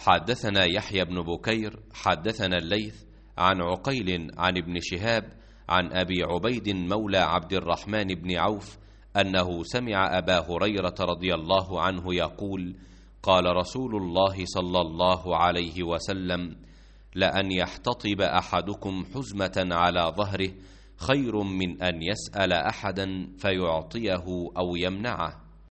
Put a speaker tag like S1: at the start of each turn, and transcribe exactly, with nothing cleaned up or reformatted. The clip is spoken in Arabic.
S1: حدثنا يحيى بن بكير حدثنا الليث عن عقيل عن ابن شهاب عن أبي عبيد مولى عبد الرحمن بن عوف أنه سمع أبا هريرة رضي الله عنه يقول: قال رسول الله صلى الله عليه وسلم: لأن يحتطب أحدكم حزمة على ظهره خير من أن يسأل أحدا فيعطيه أو يمنعه.